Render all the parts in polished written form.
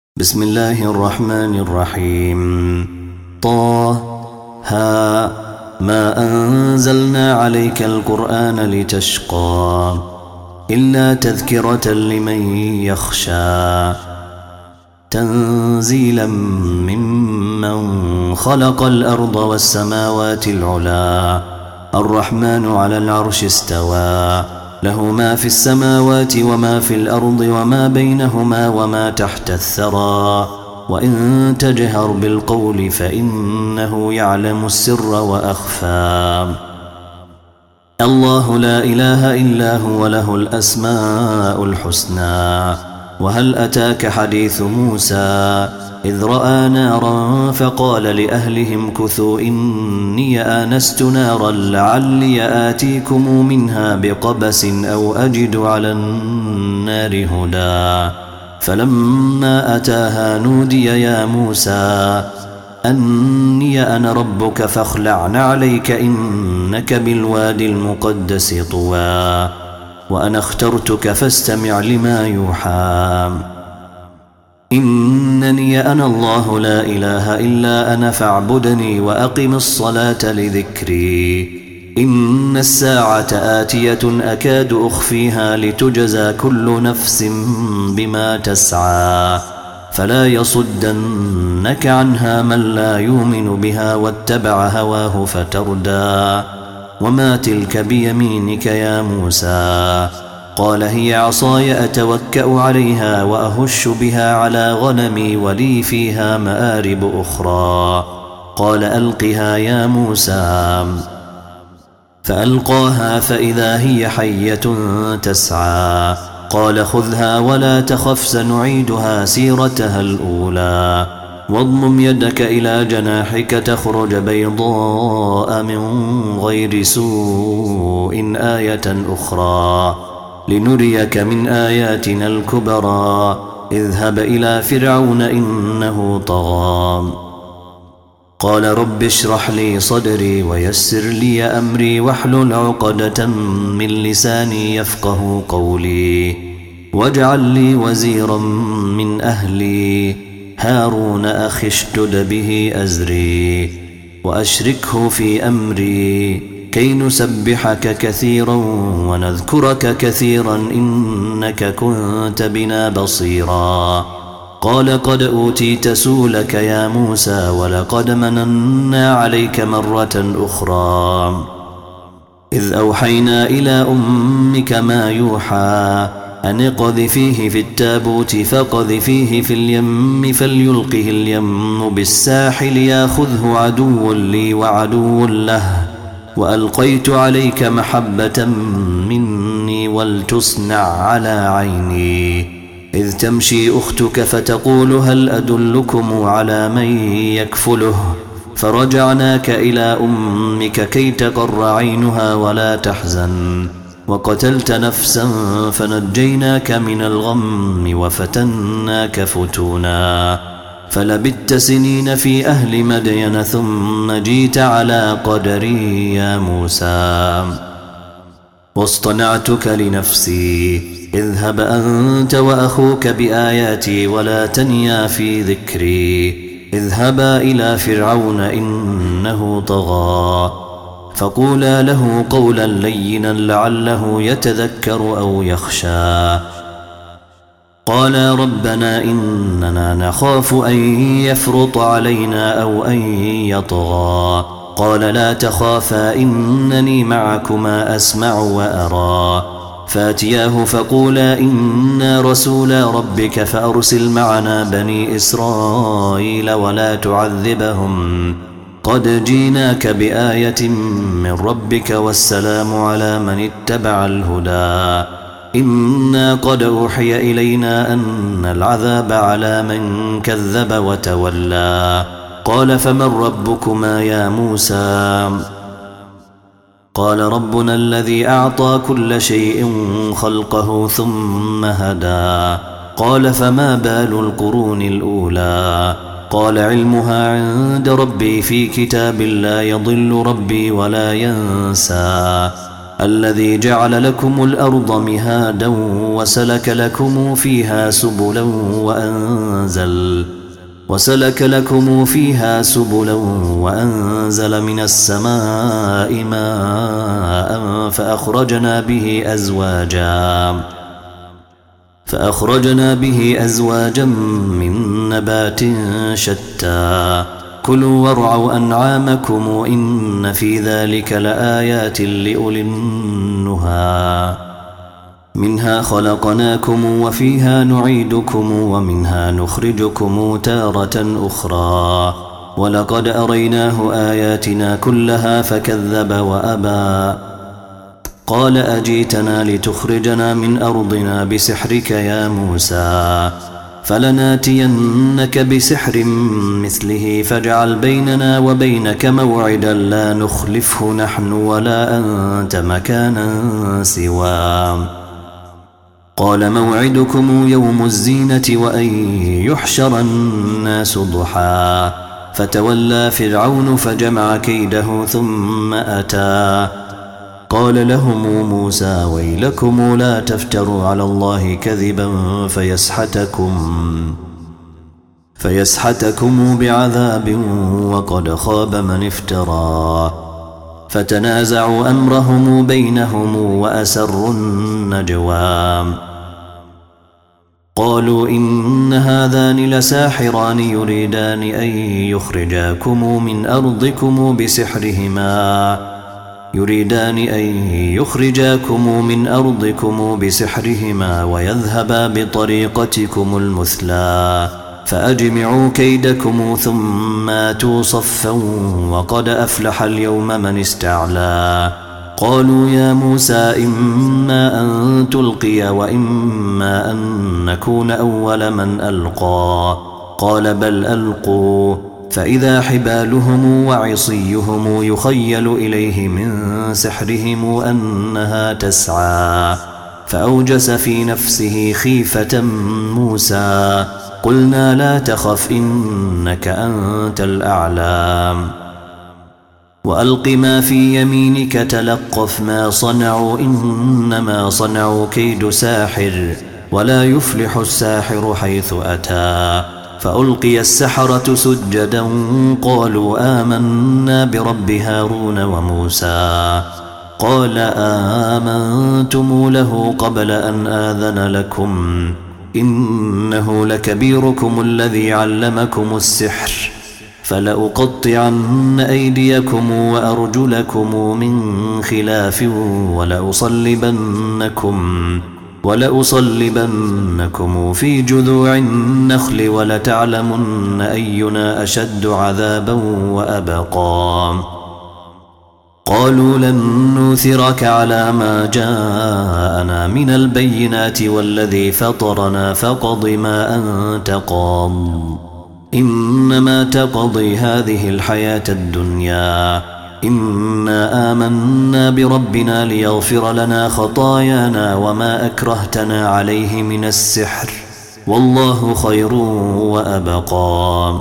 بسم الله الرحمن الرحيم. طه ما أنزلنا عليك القرآن لتشقى إلا تذكرة لمن يخشى تنزيلا ممن خلق الأرض والسماوات العلا الرحمن على العرش استوى له ما في السماوات وما في الأرض وما بينهما وما تحت الثرى وإن تجهر بالقول فإنه يعلم السر وأخفى. الله لا إله إلا هو له الأسماء الحسنى. وهل أتاك حديث موسى إذ رأى نارا فقال لأهلهم كثوا إني آنست نارا لعلي آتيكم منها بقبس أو أجد على النار هدى فلما أتاها نودي يا موسى أني أنا ربك فاخلع نعليك إنك بالوادي المقدس طوى وأنا اخترتك فاستمع لما يوحى. إنني أنا الله لا إله إلا أنا فاعبدني وأقم الصلاة لذكري. إن الساعة آتية أكاد أخفيها لتجزى كل نفس بما تسعى فلا يصدنك عنها من لا يؤمن بها واتبع هواه فتردى. وما تلك بيمينك يا موسى؟ قال هي عصاي أتوكأ عليها وأهش بها على غنمي ولي فيها مآرب أخرى. قال ألقها يا موسى فألقاها فإذا هي حية تسعى. قال خذها ولا تخف سنعيدها سيرتها الأولى واضمم يدك إلى جناحك تخرج بيضاء من غير سوء آية أخرى لنريك من آياتنا الكبرى. اذهب إلى فرعون إنه طغى. قال رب اشرح لي صدري ويسر لي أمري واحلل عقدة من لساني يفقه قولي واجعل لي وزيرا من أهلي هارون أخي اشدد به أزري وأشركه في أمري كي نسبحك كثيرا ونذكرك كثيرا إنك كنت بنا بصيرا. قال قد أوتيت سؤلك يا موسى ولقد مننا عليك مرة أخرى إذ أوحينا إلى أمك ما يوحى أن اقذفيه في التابوت فقذفيه في اليم فليلقه اليم بالساحل ياخذه عدو لي وعدو له وألقيت عليك محبة مني ولتصنع على عيني. إذ تمشي أختك فتقول هل أدلكم على من يكفله فرجعناك إلى أمك كي تقر عينها ولا تحزن وقتلت نفسا فنجيناك من الغم وفتناك فتونا فلبثت سنين في أهل مدين ثم جيت على قدري يا موسى واصطنعتك لنفسي اذهب أنت وأخوك بآياتي ولا تنيا في ذكري. اذهبا إلى فرعون إنه طغى فقولا له قولا لينا لعله يتذكر أو يخشى. قالا ربنا إننا نخاف أن يفرط علينا أو أن يطغى. قال لا تخافا إنني معكما أسمع وأرى. فاتياه فقولا إنا رسولا ربك فأرسل معنا بني إسرائيل ولا تعذبهم قد جيناك بآية من ربك والسلام على من اتبع الهدى. إنا قد أوحي إلينا أن العذاب على من كذب وتولى. قال فمن ربكما يا موسى؟ قال ربنا الذي أعطى كل شيء خلقه ثم هدى. قال فما بال القرون الأولى؟ قال علمها عند ربي في كتاب لا يضل ربي ولا ينسى. الذي جعل لكم الأرض مهادا وسلك لكم فيها سبلا وأنزل من السماء ماء فأخرجنا به أزواجا من نبات شتى كلوا وارعوا أنعامكم إن في ذلك لآيات لأولي النهى منها خلقناكم وفيها نعيدكم ومنها نخرجكم تارة أخرى ولقد أريناه آياتنا كلها فكذب وأبى قال أجيتنا لتخرجنا من أرضنا بسحرك يا موسى فلناتينك بسحر مثله فاجعل بيننا وبينك موعدا لا نخلفه نحن ولا أنت مكانا سواه قال موعدكم يوم الزينة وأن يحشر الناس ضحى فتولى فرعون فجمع كيده ثم أتى قال لهم موسى ويلكم لا تفتروا على الله كذبا فيسحتكم بعذاب وقد خاب من افترى فتنازعوا أمرهم بينهم وأسروا النجوى قالوا إن هذان لساحران يريدان أن يخرجاكم من أرضكم بسحرهما ويذهبا بطريقتكم المثلى فأجمعوا كيدكم ثم آتوا صفا وقد أفلح اليوم من استعلى قالوا يا موسى إما أن تلقي وإما أن نكون أول من ألقى قال بل ألقوا فإذا حبالهم وعصيهم يخيل إليه من سحرهم أنها تسعى فأوجس في نفسه خيفة موسى قلنا لا تخف إنك أنت الأعلى وألق ما في يمينك تلقف ما صنعوا إنما صنعوا كيد ساحر ولا يفلح الساحر حيث أتى فألقي السحرة سجدا قالوا آمنا برب هارون وموسى قال آمنتم له قبل أن آذن لكم إنه لكبيركم الذي علمكم السحر فلأقطعن أيديكم وأرجلكم من خلاف ولأصلبنكم في جذوع النخل ولتعلمن أينا أشد عذابا وأبقى قالوا لن نوثرك على ما جاءنا من البينات والذي فطرنا فاقض ما أنت قاض إنما تقضي هذه الحياة الدنيا إنا آمنا بربنا ليغفر لنا خطايانا وما أكرهتنا عليه من السحر والله خير وأبقى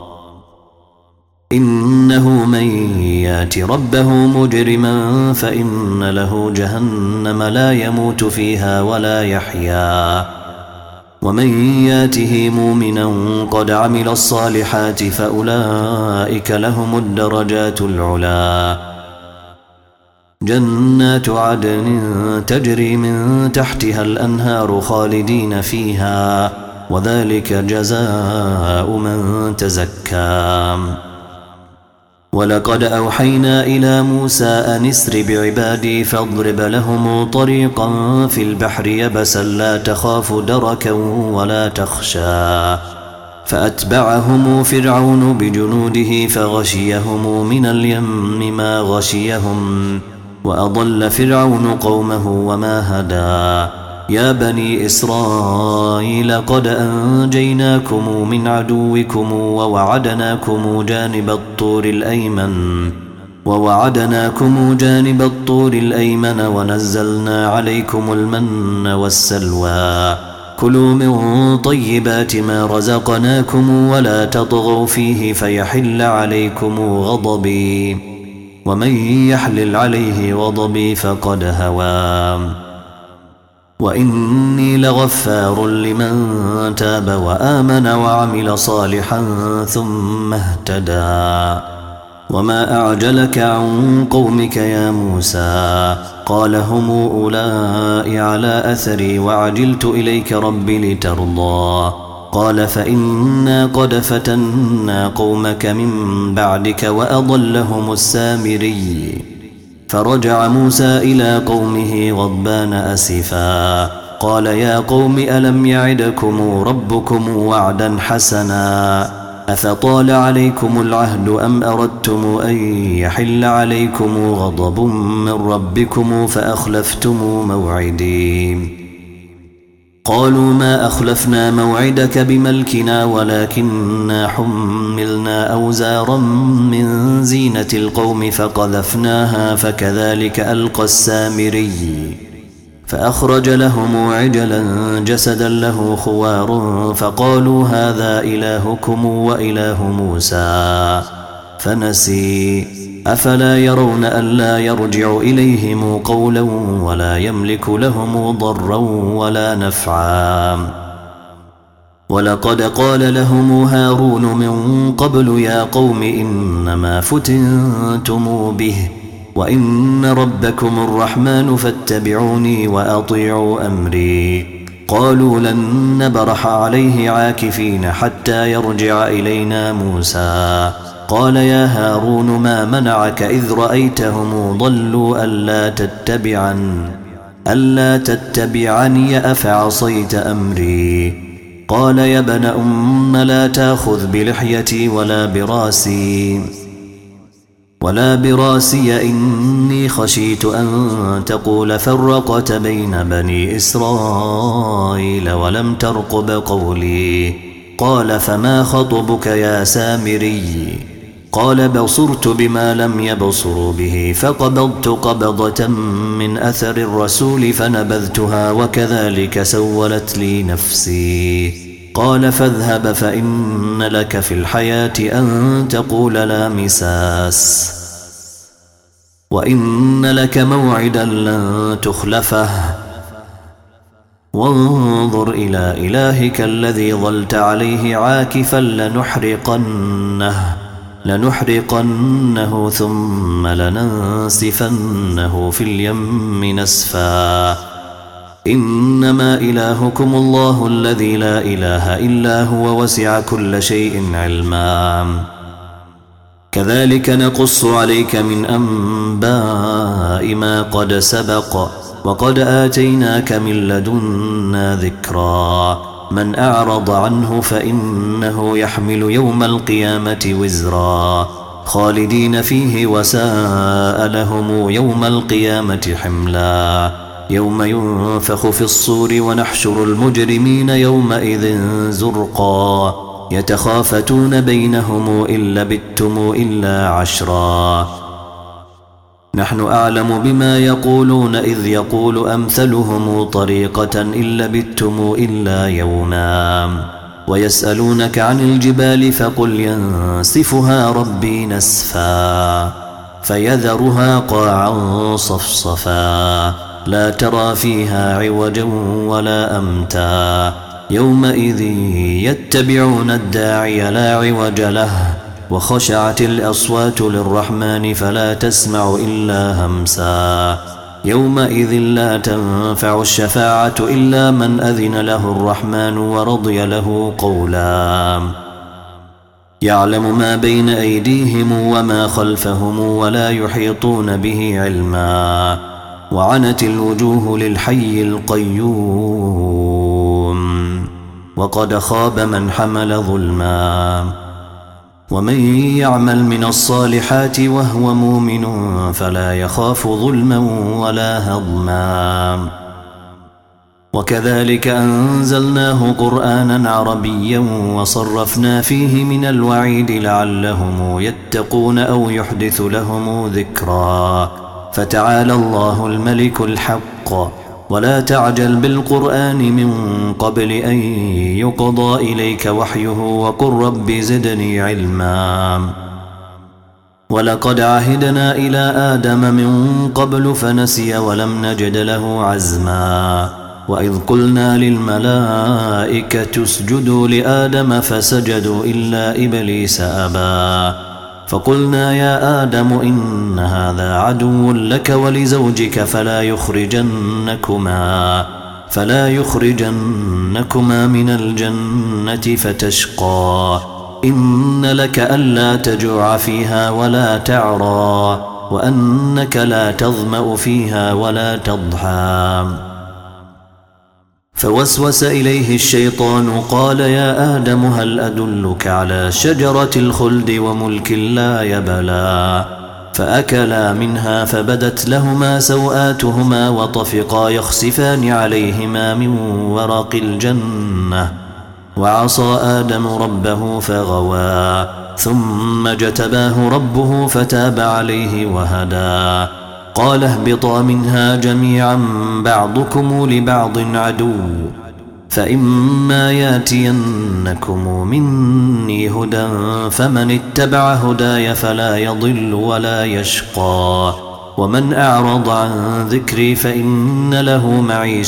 إنه من يات ربه مجرما فإن له جهنم لا يموت فيها ولا يحيا ومن ياته مؤمنا قد عمل الصالحات فأولئك لهم الدرجات العلا جنات عدن تجري من تحتها الأنهار خالدين فيها وذلك جزاء من تزكى ولقد أوحينا إلى موسى أن اسر بعبادي فاضرب لهم طريقا في البحر يبسا لا تخاف دركا ولا تخشى فأتبعهم فرعون بجنوده فغشيهم من اليم ما غشيهم وأضل فرعون قومه وما هدى يا بني إسرائيل قد أنجيناكم من عدوكم ووعدناكم جانب الطور الأيمن ونزلنا عليكم المن والسلوى كلوا من طيبات ما رزقناكم ولا تطغوا فيه فيحل عليكم غضبي ومن يحلل عليه غضبي فقد هوى وإني لغفار لمن تاب وآمن وعمل صالحا ثم اهتدى وما أعجلك عن قومك يا موسى قال هم أولئك على أثري وعجلت إليك رب لترضى قال فإنا قد فتنا قومك من بعدك وأضلهم السامري فرجع موسى إلى قومه غضبان أسفا قال يا قوم ألم يعدكم ربكم وعدا حسنا أفطال عليكم العهد أم أردتم أن يحل عليكم غضب من ربكم فأخلفتم موعدي قالوا ما أخلفنا موعدك بملكنا ولكننا حملنا أوزارا من زينة القوم فقذفناها فكذلك ألقى السامري فأخرج لهم عجلا جسدا له خوار فقالوا هذا إلهكم وإله موسى فنسي أفلا يرون ألا يرجع إليهم قولا ولا يملك لهم ضرا ولا نفعا ولقد قال لهم هارون من قبل يا قوم إنما فتنتم به وإن ربكم الرحمن فاتبعوني وأطيعوا أمري قالوا لن نبرح عليه عاكفين حتى يرجع إلينا موسى قال يا هارون ما منعك إذ رأيتهم ضلوا ألا تتبعني أفعصيت أمري قال يا ابن أم لا تأخذ بلحيتي ولا براسي إني خشيت أن تقول فرقت بين بني إسرائيل ولم ترقب قولي قال فما خطبك يا سامري قال بصرت بما لم يبصروا به فقبضت قبضة من أثر الرسول فنبذتها وكذلك سولت لي نفسي قال فاذهب فإن لك في الحياة أن تقول لا مساس وإن لك موعدا لن تخلفه وانظر إلى إلهك الذي ظلت عليه عاكفا لنحرقنه ثم لننسفنه في اليم نسفا إنما إلهكم الله الذي لا إله إلا هو وسع كل شيء علما كذلك نقص عليك من أنباء ما قد سبق وقد آتيناك من لدنا ذكرا من أعرض عنه فإنه يحمل يوم القيامة وزرا خالدين فيه وساء لهم يوم القيامة حملا يوم ينفخ في الصور ونحشر المجرمين يومئذ زرقا يتخافتون بينهم إن لبثتم إلا عشرا نحن أعلم بما يقولون إذ يقول أمثلهم طريقة إن لبثتم إلا يوما ويسألونك عن الجبال فقل ينسفها ربي نسفا فيذرها قاعا صفصفا لا ترى فيها عوجا ولا أمتا يومئذ يتبعون الداعي لا عوج له وخشعت الأصوات للرحمن فلا تسمع إلا همسا يومئذ لا تنفع الشفاعة إلا من أذن له الرحمن ورضي له قولا يعلم ما بين أيديهم وما خلفهم ولا يحيطون به علما وعنت الوجوه للحي القيوم وقد خاب من حمل ظلما ومن يعمل من الصالحات وهو مؤمن فلا يخاف ظلما ولا هضما وكذلك أنزلناه قرآنا عربيا وصرفنا فيه من الوعيد لعلهم يتقون أو يحدث لهم ذكرا فتعالى الله الملك الحق ولا تعجل بالقرآن من قبل أن يقضى إليك وحيه وقل رب زدني علما ولقد عهدنا إلى آدم من قبل فنسي ولم نجد له عزما وإذ قلنا للملائكة اسجدوا لآدم فسجدوا إلا إبليس أبى فقلنا يا آدم إن هذا عدو لك ولزوجك فلا يخرجنكما من الجنة فتشقى إن لك ألا تجوع فيها ولا تعرى وأنك لا تظمأ فيها ولا تضحى فوسوس إليه الشيطان قال يا آدم هل أدلك على شجرة الخلد وملك لا يبلى فأكلا منها فبدت لهما سوآتهما وطفقا يخسفان عليهما من ورق الجنة وعصى آدم ربه فغوى ثم اجتباه ربه فتاب عليه وهدى قال اهبطا منها جميعا بعضكم لبعض عدو فإما ياتينكم مني هدى فمن اتبع هداي فلا يضل ولا يشقى ومن أعرض عن ذكري فإن له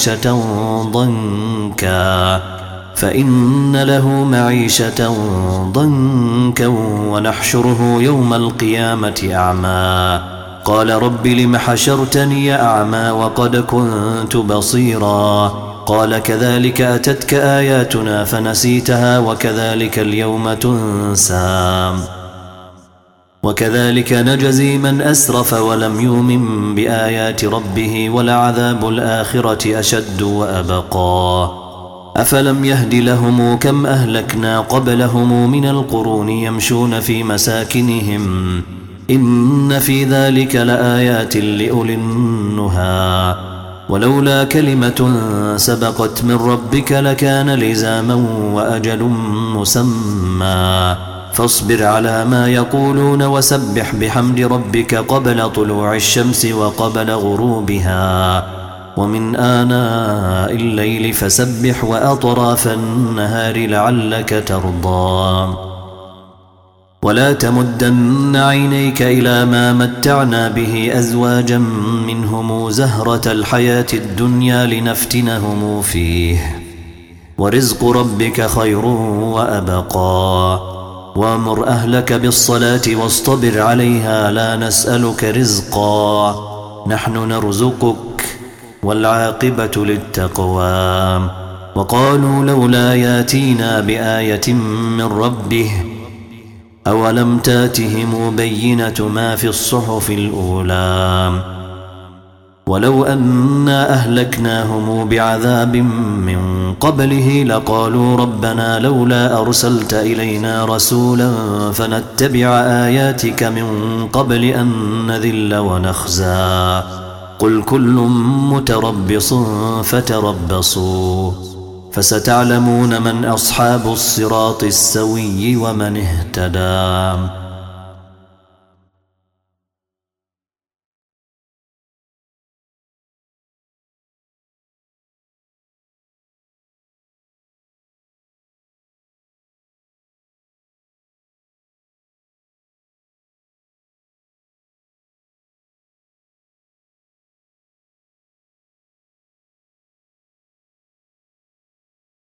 معيشة ضنكا ونحشره يوم القيامة أعمى قال رب لم حشرتني أعمى وقد كنت بصيرا قال كذلك أتتك آياتنا فنسيتها وكذلك اليوم تنسى وكذلك نجزي من أسرف ولم يؤمن بآيات ربه ولعذاب الآخرة أشد وأبقى أفلم يهد لهم كم أهلكنا قبلهم من القرون يمشون في مساكنهم إن في ذلك لآيات لأولي النهى ولولا كلمة سبقت من ربك لكان لزاما وأجل مسمى فاصبر على ما يقولون وسبح بحمد ربك قبل طلوع الشمس وقبل غروبها ومن آناء الليل فسبح وأطراف النهار لعلك ترضى ولا تمدن عينيك إلى ما متعنا به أزواجا منهم زهرة الحياة الدنيا لنفتنهم فيه ورزق ربك خير وأبقى وامر أهلك بالصلاة واصطبر عليها لا نسألك رزقا نحن نرزقك والعاقبة للتقوى وقالوا لولا ياتينا بآية من ربه أولم تاتهم بينة ما في الصحف الأولى ولو أنا أهلكناهم بعذاب من قبله لقالوا ربنا لولا أرسلت إلينا رسولا فنتبع آياتك من قبل أن نذل ونخزى قل كل متربص فتربصوا فستعلمون من أصحاب الصراط السوي ومن اهتدى